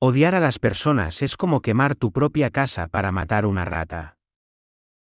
Odiar a las personas es como quemar tu propia casa para matar una rata.